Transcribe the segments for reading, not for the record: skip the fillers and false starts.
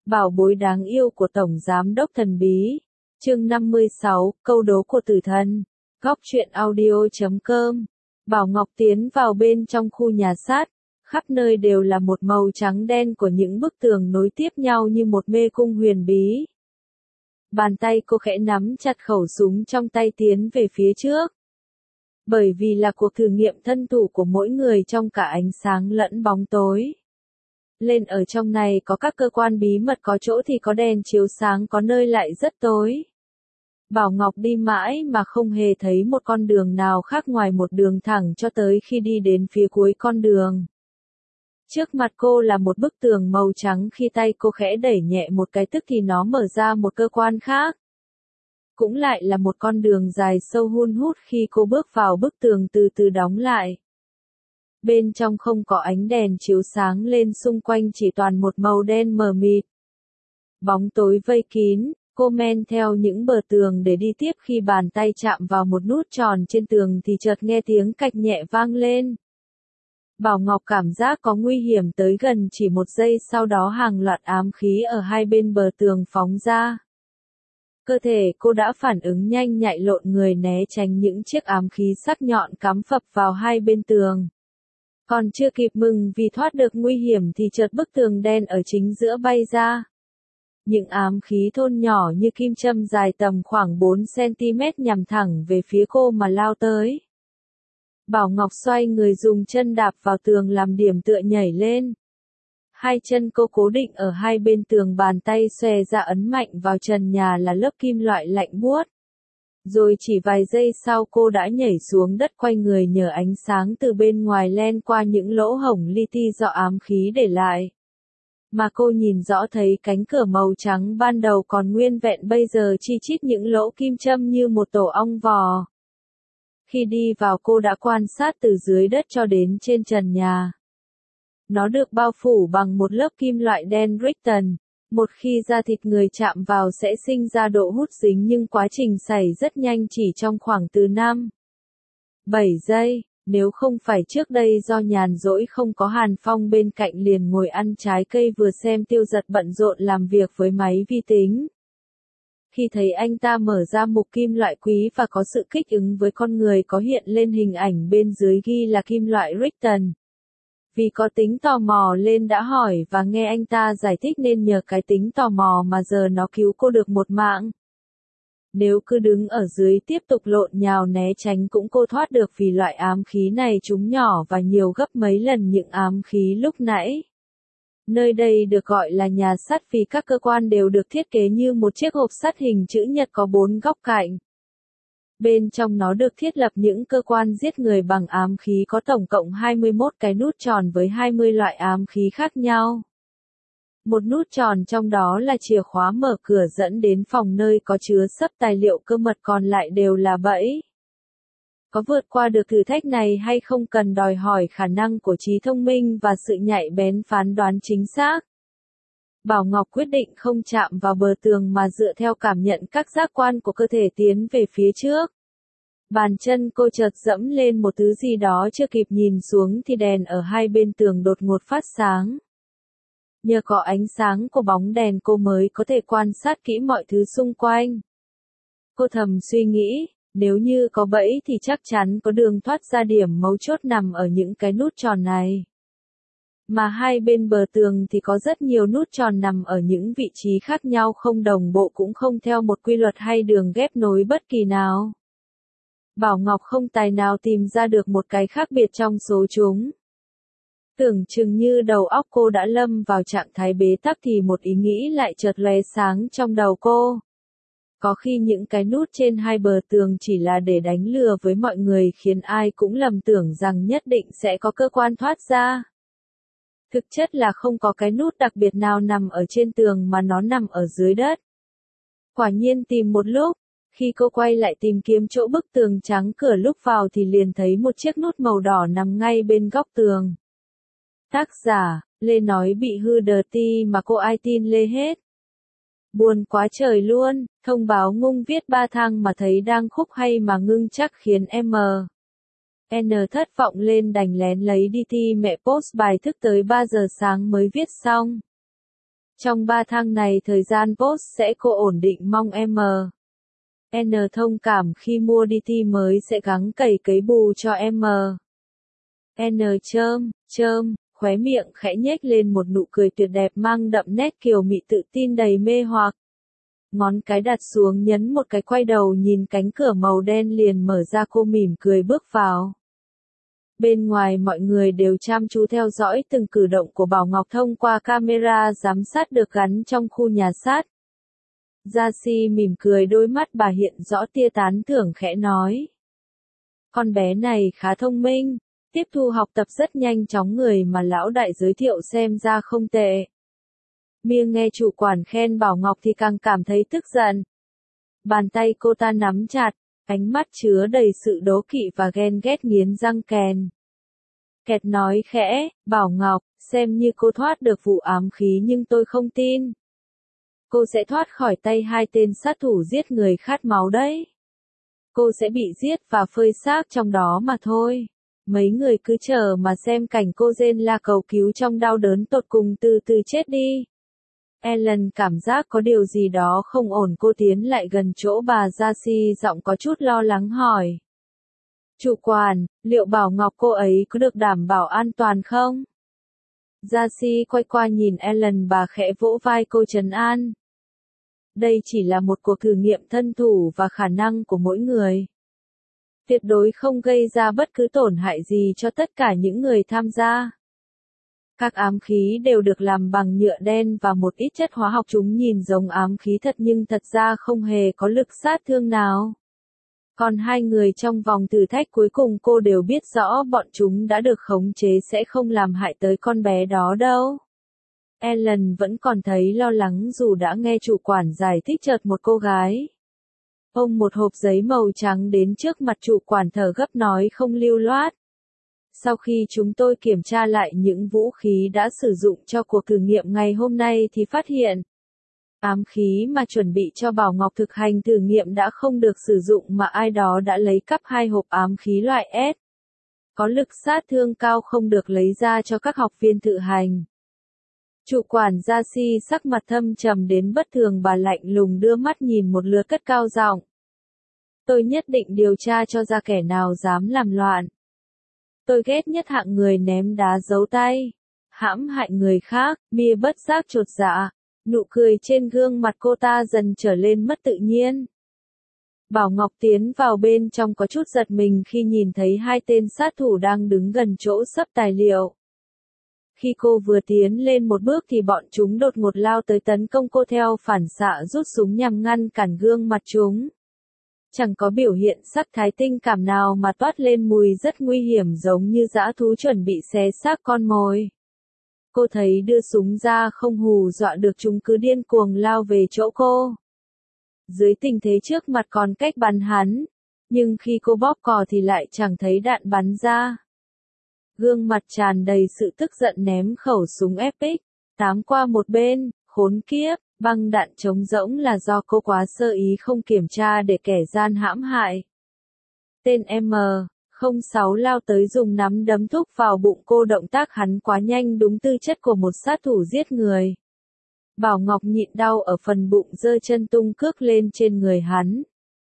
Bảo bối đáng yêu của Tổng Giám đốc thần bí. Chương 56, câu đố của tử thần. Góc truyện audio.com. Bảo Ngọc tiến vào bên trong khu nhà sát. Khắp nơi đều là một màu trắng đen của những bức tường nối tiếp nhau như một mê cung huyền bí. Bàn tay cô khẽ nắm chặt khẩu súng trong tay tiến về phía trước. Bởi vì là cuộc thử nghiệm thân thủ của mỗi người trong cả ánh sáng lẫn bóng tối. Lên ở trong này có các cơ quan bí mật, có chỗ thì có đèn chiếu sáng, có nơi lại rất tối. Bảo Ngọc đi mãi mà không hề thấy một con đường nào khác ngoài một đường thẳng cho tới khi đi đến phía cuối con đường. Trước mặt cô là một bức tường màu trắng, khi tay cô khẽ đẩy nhẹ một cái tức thì nó mở ra một cơ quan khác. Cũng lại là một con đường dài sâu hun hút, khi cô bước vào bức tường từ từ đóng lại. Bên trong không có ánh đèn chiếu sáng lên, xung quanh chỉ toàn một màu đen mờ mịt. Bóng tối vây kín, cô men theo những bờ tường để đi tiếp, khi bàn tay chạm vào một nút tròn trên tường thì chợt nghe tiếng cạch nhẹ vang lên. Bảo Ngọc cảm giác có nguy hiểm tới gần, chỉ một giây sau đó hàng loạt ám khí ở hai bên bờ tường phóng ra. Cơ thể cô đã phản ứng nhanh nhạy, lộn người né tránh những chiếc ám khí sắc nhọn cắm phập vào hai bên tường. Còn chưa kịp mừng vì thoát được nguy hiểm thì chợt bức tường đen ở chính giữa bay ra. Những ám khí thôn nhỏ như kim châm dài tầm khoảng 4 cm nhằm thẳng về phía cô mà lao tới. Bảo Ngọc xoay người dùng chân đạp vào tường làm điểm tựa nhảy lên. Hai chân cô cố định ở hai bên tường, bàn tay xòe ra ấn mạnh vào trần nhà là lớp kim loại lạnh buốt. Rồi chỉ vài giây sau cô đã nhảy xuống đất, quay người nhờ ánh sáng từ bên ngoài len qua những lỗ hổng li ti do ám khí để lại. Mà cô nhìn rõ thấy cánh cửa màu trắng ban đầu còn nguyên vẹn, bây giờ chi chít những lỗ kim châm như một tổ ong vò. Khi đi vào cô đã quan sát từ dưới đất cho đến trên trần nhà. Nó được bao phủ bằng một lớp kim loại đen Richten. Một khi da thịt người chạm vào sẽ sinh ra độ hút dính, nhưng quá trình xảy rất nhanh, chỉ trong khoảng từ 5-7 giây. Nếu không phải trước đây do nhàn rỗi không có Hàn Phong bên cạnh liền ngồi ăn trái cây vừa xem Tiêu Dật bận rộn làm việc với máy vi tính. Khi thấy anh ta mở ra mục kim loại quý và có sự kích ứng với con người, có hiện lên hình ảnh bên dưới ghi là kim loại Richten. Vì có tính tò mò lên đã hỏi và nghe anh ta giải thích, nên nhờ cái tính tò mò mà giờ nó cứu cô được một mạng. Nếu cứ đứng ở dưới tiếp tục lộn nhào né tránh cũng cô thoát được, vì loại ám khí này chúng nhỏ và nhiều gấp mấy lần những ám khí lúc nãy. Nơi đây được gọi là nhà sắt vì các cơ quan đều được thiết kế như một chiếc hộp sắt hình chữ nhật có 4 góc cạnh. Bên trong nó được thiết lập những cơ quan giết người bằng ám khí, có tổng cộng 21 cái nút tròn với 20 loại ám khí khác nhau. Một nút tròn trong đó là chìa khóa mở cửa dẫn đến phòng nơi có chứa sấp tài liệu cơ mật, còn lại đều là bẫy. Có vượt qua được thử thách này hay không cần đòi hỏi khả năng của trí thông minh và sự nhạy bén phán đoán chính xác. Bảo Ngọc quyết định không chạm vào bờ tường mà dựa theo cảm nhận các giác quan của cơ thể tiến về phía trước. Bàn chân cô chợt dẫm lên một thứ gì đó, chưa kịp nhìn xuống thì đèn ở hai bên tường đột ngột phát sáng. Nhờ có ánh sáng của bóng đèn cô mới có thể quan sát kỹ mọi thứ xung quanh. Cô thầm suy nghĩ, nếu như có bẫy thì chắc chắn có đường thoát ra, điểm mấu chốt nằm ở những cái nút tròn này. Mà hai bên bờ tường thì có rất nhiều nút tròn nằm ở những vị trí khác nhau, không đồng bộ, cũng không theo một quy luật hay đường ghép nối bất kỳ nào. Bảo Ngọc không tài nào tìm ra được một cái khác biệt trong số chúng. Tưởng chừng như đầu óc cô đã lâm vào trạng thái bế tắc thì một ý nghĩ lại chợt lóe sáng trong đầu cô. Có khi những cái nút trên hai bờ tường chỉ là để đánh lừa với mọi người, khiến ai cũng lầm tưởng rằng nhất định sẽ có cơ quan thoát ra. Thực chất là không có cái nút đặc biệt nào nằm ở trên tường mà nó nằm ở dưới đất. Quả nhiên tìm một lúc, khi cô quay lại tìm kiếm chỗ bức tường trắng cửa lúc vào thì liền thấy một chiếc nút màu đỏ nằm ngay bên góc tường. Tác giả, Lê nói bị hư đờ ti mà cô ai tin Lê hết. Buồn quá trời luôn, thông báo ngung viết 3 thang mà thấy đang khúc hay mà ngưng chắc khiến N thất vọng lên, đành lén lấy đi thi mẹ post bài thức tới 3 giờ sáng mới viết xong. Trong 3 tháng này thời gian post sẽ cô ổn định mong N thông cảm khi mua DT mới sẽ gắng cày cấy bù cho N chơm, khóe miệng khẽ nhếch lên một nụ cười tuyệt đẹp mang đậm nét kiều mị tự tin đầy mê hoặc. Ngón cái đặt xuống nhấn một cái quay đầu nhìn cánh cửa màu đen liền mở ra cô mỉm cười bước vào. Bên ngoài mọi người đều chăm chú theo dõi từng cử động của Bảo Ngọc thông qua camera giám sát được gắn trong khu nhà sát. Gia Si mỉm cười đôi mắt bà hiện rõ tia tán thưởng khẽ nói. Con bé này khá thông minh, tiếp thu học tập rất nhanh chóng người mà lão đại giới thiệu xem ra không tệ. Mia nghe chủ quản khen Bảo Ngọc thì càng cảm thấy tức giận. Bàn tay cô ta nắm chặt, ánh mắt chứa đầy sự đố kỵ và ghen ghét nghiến răng kèn. Kẹt nói khẽ, Bảo Ngọc, xem như cô thoát được vụ ám khí nhưng tôi không tin. Cô sẽ thoát khỏi tay 2 tên sát thủ giết người khát máu đấy. Cô sẽ bị giết và phơi xác trong đó mà thôi. Mấy người cứ chờ mà xem cảnh cô rên la cầu cứu trong đau đớn tột cùng từ từ chết đi. Ellen cảm giác có điều gì đó không ổn, cô tiến lại gần chỗ bà Gia Si giọng có chút lo lắng hỏi. Chủ quản, liệu Bảo Ngọc cô ấy có được đảm bảo an toàn không? Gia Si quay qua nhìn Ellen, bà khẽ vỗ vai cô trấn an. Đây chỉ là một cuộc thử nghiệm thân thủ và khả năng của mỗi người. Tuyệt đối không gây ra bất cứ tổn hại gì cho tất cả những người tham gia. Các ám khí đều được làm bằng nhựa đen và một ít chất hóa học, chúng nhìn giống ám khí thật nhưng thật ra không hề có lực sát thương nào. Còn 2 người trong vòng thử thách cuối cùng cô đều biết rõ bọn chúng đã được khống chế sẽ không làm hại tới con bé đó đâu. Ellen vẫn còn thấy lo lắng dù đã nghe chủ quản giải thích. Chợt một cô gái ôm một hộp giấy màu trắng đến trước mặt chủ quản thở gấp nói không lưu loát. Sau khi chúng tôi kiểm tra lại những vũ khí đã sử dụng cho cuộc thử nghiệm ngày hôm nay thì phát hiện ám khí mà chuẩn bị cho Bảo Ngọc thực hành thử nghiệm đã không được sử dụng mà ai đó đã lấy cắp 2 hộp ám khí loại S. Có lực sát thương cao không được lấy ra cho các học viên thử hành. Chủ quản Gia Si sắc mặt thâm trầm đến bất thường, bà lạnh lùng đưa mắt nhìn một lượt cất cao giọng. Tôi nhất định điều tra cho ra kẻ nào dám làm loạn. Tôi ghét nhất hạng người ném đá giấu tay, hãm hại người khác. Mia bất giác chột dạ, nụ cười trên gương mặt cô ta dần trở lên mất tự nhiên. Bảo Ngọc tiến vào bên trong có chút giật mình khi nhìn thấy 2 tên sát thủ đang đứng gần chỗ sắp tài liệu. Khi cô vừa tiến lên một bước thì bọn chúng đột ngột lao tới tấn công cô, theo phản xạ rút súng nhằm ngăn cản gương mặt chúng. Chẳng có biểu hiện sắc thái tình cảm nào mà toát lên mùi rất nguy hiểm giống như dã thú chuẩn bị xé xác con mồi. Cô thấy đưa súng ra không hù dọa được chúng, cứ điên cuồng lao về chỗ cô. Dưới tình thế trước mặt còn cách bắn hắn, nhưng khi cô bóp cò thì lại chẳng thấy đạn bắn ra. Gương mặt tràn đầy sự tức giận ném khẩu súng Epic 8 qua một bên, khốn kiếp, băng đạn trống rỗng là do cô quá sơ ý không kiểm tra để kẻ gian hãm hại. Tên M06 lao tới dùng nắm đấm thúc vào bụng cô, động tác hắn quá nhanh đúng tư chất của một sát thủ giết người. Bảo Ngọc nhịn đau ở phần bụng, giơ chân tung cước lên trên người hắn.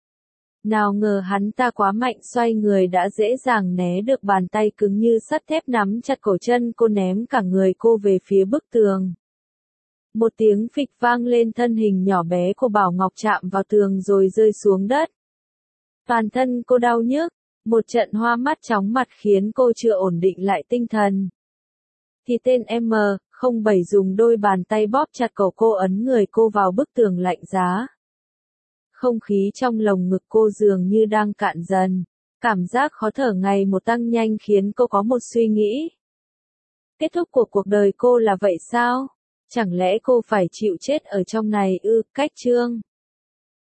Nào ngờ hắn ta quá mạnh, xoay người đã dễ dàng né được bàn tay cứng như sắt thép nắm chặt cổ chân cô, ném cả người cô về phía bức tường. Một tiếng phịch vang lên, thân hình nhỏ bé của Bảo Ngọc chạm vào tường rồi rơi xuống đất. Toàn thân cô đau nhức, một trận hoa mắt chóng mặt khiến cô chưa ổn định lại tinh thần. Thì tên M07 dùng đôi bàn tay bóp chặt cổ cô, ấn người cô vào bức tường lạnh giá. Không khí trong lồng ngực cô dường như đang cạn dần. Cảm giác khó thở ngày một tăng nhanh khiến cô có một suy nghĩ. Kết thúc của cuộc đời cô là vậy sao? Chẳng lẽ cô phải chịu chết ở trong này ư? Cách chương